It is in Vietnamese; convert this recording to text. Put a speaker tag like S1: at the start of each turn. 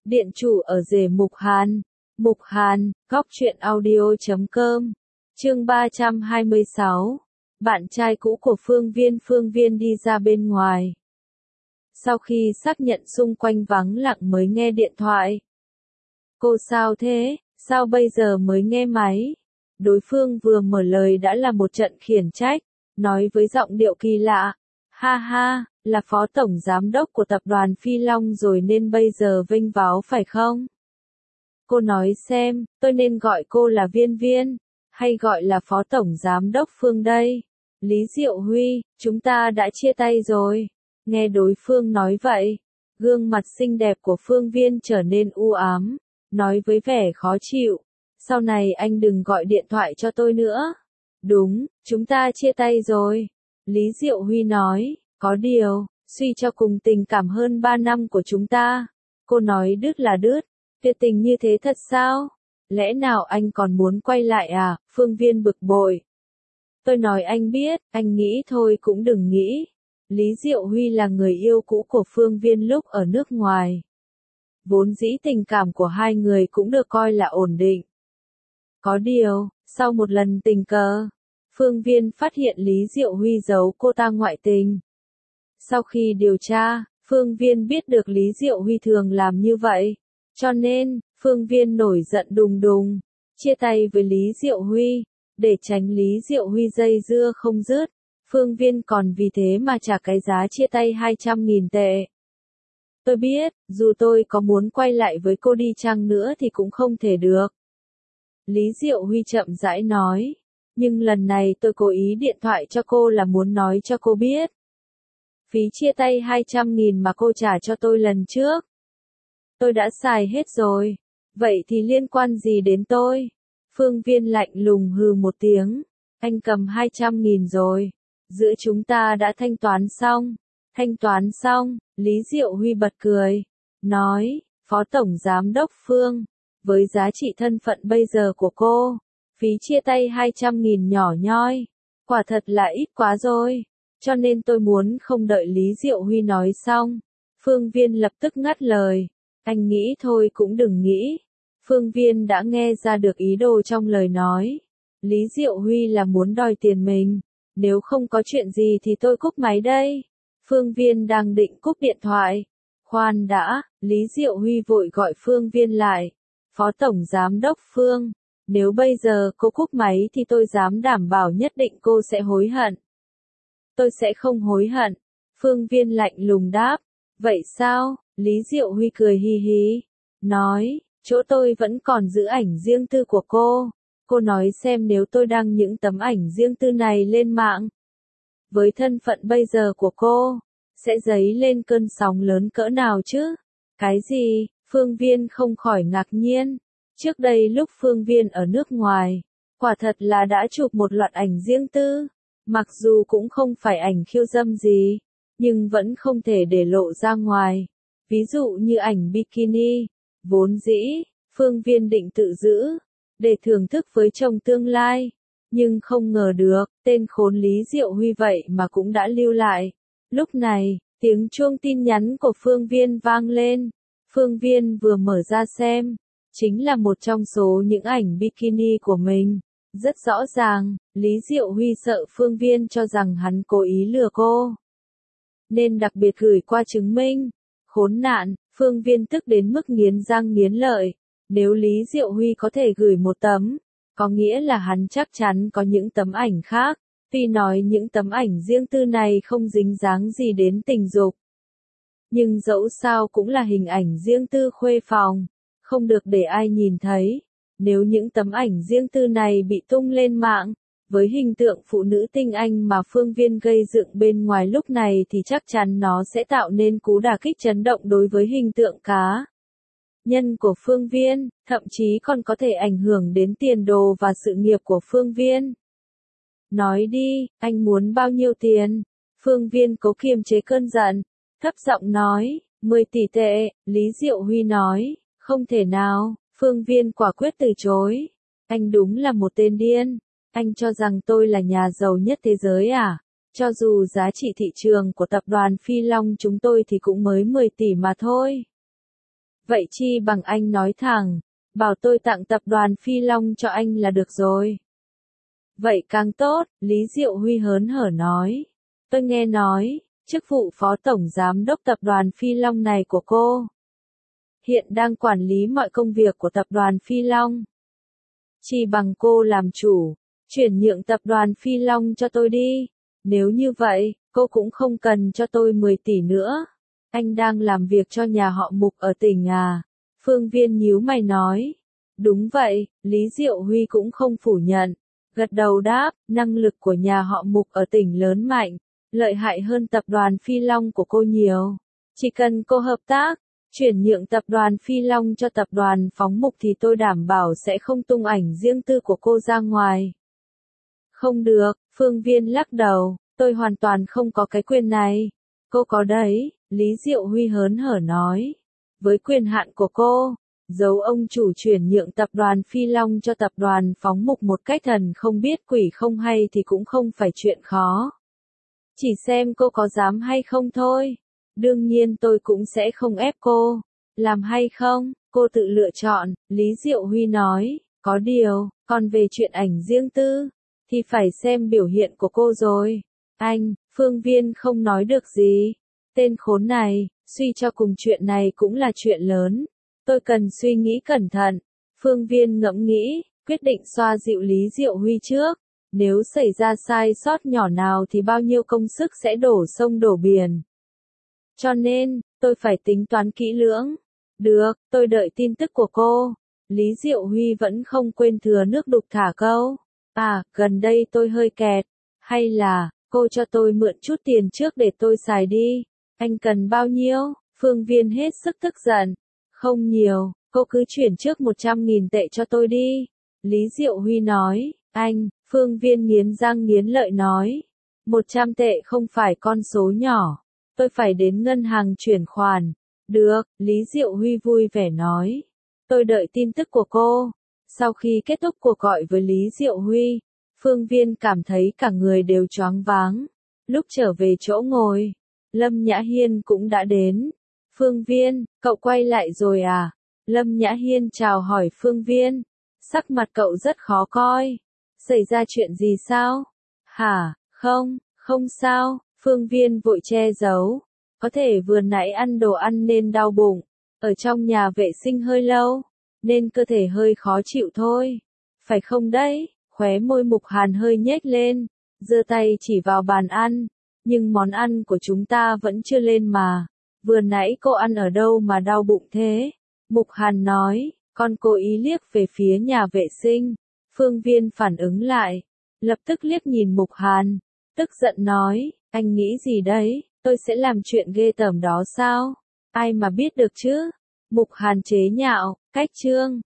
S1: Điện chủ ở rể Mục Hàn, góc truyện audio.com, chương 326, bạn trai cũ của Phương Viên đi ra bên ngoài. Sau khi xác nhận xung quanh vắng lặng mới nghe điện thoại. Cô sao thế, sao bây giờ mới nghe máy? Đối phương vừa mở lời đã là một trận khiển trách, nói với giọng điệu kỳ lạ. Ha ha, là phó tổng giám đốc của tập đoàn Phi Long rồi nên bây giờ vênh váo phải không? Cô nói xem, tôi nên gọi cô là Viên, hay gọi là phó tổng giám đốc Phương đây? Lý Diệu Huy, chúng ta đã chia tay rồi. Nghe đối phương nói vậy, gương mặt xinh đẹp của Phương Viên trở nên u ám, nói với vẻ khó chịu. Sau này anh đừng gọi điện thoại cho tôi nữa. Đúng, chúng ta chia tay rồi. Lý Diệu Huy nói, có điều, suy cho cùng tình cảm hơn 3 năm của chúng ta. Cô nói đứt là đứt, tuyệt tình như thế thật sao? Lẽ nào anh còn muốn quay lại à? Phương Viên bực bội. Tôi nói anh biết, anh nghĩ thôi cũng đừng nghĩ. Lý Diệu Huy là người yêu cũ của Phương Viên lúc ở nước ngoài. Vốn dĩ tình cảm của hai người cũng được coi là ổn định. Có điều, sau một lần tình cờ, Phương Viên phát hiện Lý Diệu Huy giấu cô ta ngoại tình. Sau khi điều tra, Phương Viên biết được Lý Diệu Huy thường làm như vậy. Cho nên, Phương Viên nổi giận đùng đùng, chia tay với Lý Diệu Huy. Để tránh Lý Diệu Huy dây dưa không dứt, Phương Viên còn vì thế mà trả cái giá chia tay 200.000 tệ. Tôi biết, dù tôi có muốn quay lại với cô đi chăng nữa thì cũng không thể được. Lý Diệu Huy chậm rãi nói. Nhưng lần này tôi cố ý điện thoại cho cô là muốn nói cho cô biết. Phí chia tay 200.000 mà cô trả cho tôi lần trước, tôi đã xài hết rồi. Vậy thì liên quan gì đến tôi? Phương Viên lạnh lùng hừ một tiếng. Anh cầm 200.000 rồi. Giữa chúng ta đã thanh toán xong. Thanh toán xong, Lý Diệu Huy bật cười. Nói, Phó Tổng Giám đốc Phương, với giá trị thân phận bây giờ của cô, phí chia tay 200.000 nhỏ nhoi. Quả thật là ít quá rồi. Cho nên tôi muốn không đợi Lý Diệu Huy nói xong. Phương Viên lập tức ngắt lời. Anh nghĩ thôi cũng đừng nghĩ. Phương Viên đã nghe ra được ý đồ trong lời nói. Lý Diệu Huy là muốn đòi tiền mình. Nếu không có chuyện gì thì tôi cúp máy đây. Phương Viên đang định cúp điện thoại. Khoan đã, Lý Diệu Huy vội gọi Phương Viên lại. Phó Tổng Giám đốc Phương, nếu bây giờ cô cúp máy thì tôi dám đảm bảo nhất định cô sẽ hối hận. Tôi sẽ không hối hận. Phương Viên lạnh lùng đáp. Vậy sao? Lý Diệu Huy cười hi hi. Nói, chỗ tôi vẫn còn giữ ảnh riêng tư của cô. Cô nói xem nếu tôi đăng những tấm ảnh riêng tư này lên mạng. Với thân phận bây giờ của cô, sẽ dấy lên cơn sóng lớn cỡ nào chứ? Cái gì? Phương Viên không khỏi ngạc nhiên. Trước đây lúc Phương Viên ở nước ngoài, quả thật là đã chụp một loạt ảnh riêng tư. Mặc dù cũng không phải ảnh khiêu dâm gì, nhưng vẫn không thể để lộ ra ngoài. Ví dụ như ảnh bikini, vốn dĩ, Phương Viên định tự giữ, để thưởng thức với chồng tương lai. Nhưng không ngờ được, tên khốn Lý Diệu Huy vậy mà cũng đã lưu lại. Lúc này, tiếng chuông tin nhắn của Phương Viên vang lên. Phương Viên vừa mở ra xem, chính là một trong số những ảnh bikini của mình. Rất rõ ràng, Lý Diệu Huy sợ Phương Viên cho rằng hắn cố ý lừa cô, nên đặc biệt gửi qua chứng minh. Khốn nạn, Phương Viên tức đến mức nghiến răng nghiến lợi. Nếu Lý Diệu Huy có thể gửi một tấm, có nghĩa là hắn chắc chắn có những tấm ảnh khác. Tuy nói những tấm ảnh riêng tư này không dính dáng gì đến tình dục, nhưng dẫu sao cũng là hình ảnh riêng tư khuê phòng, không được để ai nhìn thấy. Nếu những tấm ảnh riêng tư này bị tung lên mạng, với hình tượng phụ nữ tinh anh mà Phương Viên gây dựng bên ngoài lúc này thì chắc chắn nó sẽ tạo nên cú đả kích chấn động đối với hình tượng cá nhân của Phương Viên, thậm chí còn có thể ảnh hưởng đến tiền đồ và sự nghiệp của Phương Viên. Nói đi, anh muốn bao nhiêu tiền? Phương Viên cố kiềm chế cơn giận, thấp giọng nói, 10 tỷ tệ. Lý Diệu Huy nói, không thể nào. Phương Viên quả quyết từ chối. Anh đúng là một tên điên. Anh cho rằng tôi là nhà giàu nhất thế giới à? Cho dù giá trị thị trường của tập đoàn Phi Long chúng tôi thì cũng mới 10 tỷ mà thôi. Vậy chi bằng anh nói thẳng, bảo tôi tặng tập đoàn Phi Long cho anh là được rồi. Vậy càng tốt, Lý Diệu Huy hớn hở nói. Tôi nghe nói, chức vụ phó tổng giám đốc tập đoàn Phi Long này của cô hiện đang quản lý mọi công việc của tập đoàn Phi Long. Chỉ bằng cô làm chủ, chuyển nhượng tập đoàn Phi Long cho tôi đi. Nếu như vậy, cô cũng không cần cho tôi 10 tỷ nữa. Anh đang làm việc cho nhà họ Mục ở tỉnh à? Phương Viên nhíu mày nói. Đúng vậy, Lý Diệu Huy cũng không phủ nhận. Gật đầu đáp, năng lực của nhà họ Mục ở tỉnh lớn mạnh, lợi hại hơn tập đoàn Phi Long của cô nhiều. Chỉ cần cô hợp tác, chuyển nhượng tập đoàn Phi Long cho tập đoàn Phóng Mục thì tôi đảm bảo sẽ không tung ảnh riêng tư của cô ra ngoài. Không được, Phương Viên lắc đầu, tôi hoàn toàn không có cái quyền này. Cô có đấy, Lý Diệu Huy hớn hở nói. Với quyền hạn của cô, dấu ông chủ chuyển nhượng tập đoàn Phi Long cho tập đoàn Phóng Mục một cách thần không biết quỷ không hay thì cũng không phải chuyện khó. Chỉ xem cô có dám hay không thôi. Đương nhiên tôi cũng sẽ không ép cô. Làm hay không, cô tự lựa chọn, Lý Diệu Huy nói. Có điều, còn về chuyện ảnh riêng tư, thì phải xem biểu hiện của cô rồi. Anh, Phương Viên không nói được gì. Tên khốn này, suy cho cùng chuyện này cũng là chuyện lớn. Tôi cần suy nghĩ cẩn thận. Phương Viên ngẫm nghĩ, quyết định xoa dịu Lý Diệu Huy trước. Nếu xảy ra sai sót nhỏ nào thì bao nhiêu công sức sẽ đổ sông đổ biển. Cho nên, tôi phải tính toán kỹ lưỡng. Được, tôi đợi tin tức của cô. Lý Diệu Huy vẫn không quên thừa nước đục thả câu. À, gần đây tôi hơi kẹt. Hay là, cô cho tôi mượn chút tiền trước để tôi xài đi. Anh cần bao nhiêu? Phương Viên hết sức tức giận. Không nhiều, cô cứ chuyển trước 100.000 tệ cho tôi đi. Lý Diệu Huy nói. Anh, Phương Viên nghiến răng nghiến lợi nói. 100 tệ không phải con số nhỏ. Tôi phải đến ngân hàng chuyển khoản. Được, Lý Diệu Huy vui vẻ nói. Tôi đợi tin tức của cô. Sau khi kết thúc cuộc gọi với Lý Diệu Huy, Phương Viên cảm thấy cả người đều choáng váng. Lúc trở về chỗ ngồi, Lâm Nhã Hiên cũng đã đến. Phương Viên, cậu quay lại rồi à? Lâm Nhã Hiên chào hỏi Phương Viên. Sắc mặt cậu rất khó coi. Xảy ra chuyện gì sao? Hả, không sao. Phương Viên vội che giấu. Có thể vừa nãy ăn đồ ăn nên đau bụng. Ở trong nhà vệ sinh hơi lâu, nên cơ thể hơi khó chịu thôi. Phải không đấy? Khóe môi Mục Hàn hơi nhếch lên, giơ tay chỉ vào bàn ăn. Nhưng món ăn của chúng ta vẫn chưa lên mà. Vừa nãy cô ăn ở đâu mà đau bụng thế? Mục Hàn nói, con cố ý liếc về phía nhà vệ sinh. Phương Viên phản ứng lại, lập tức liếc nhìn Mục Hàn, tức giận nói, anh nghĩ gì đấy, tôi sẽ làm chuyện ghê tởm đó sao? Ai mà biết được chứ? Mục Hàn chế nhạo, cách chương.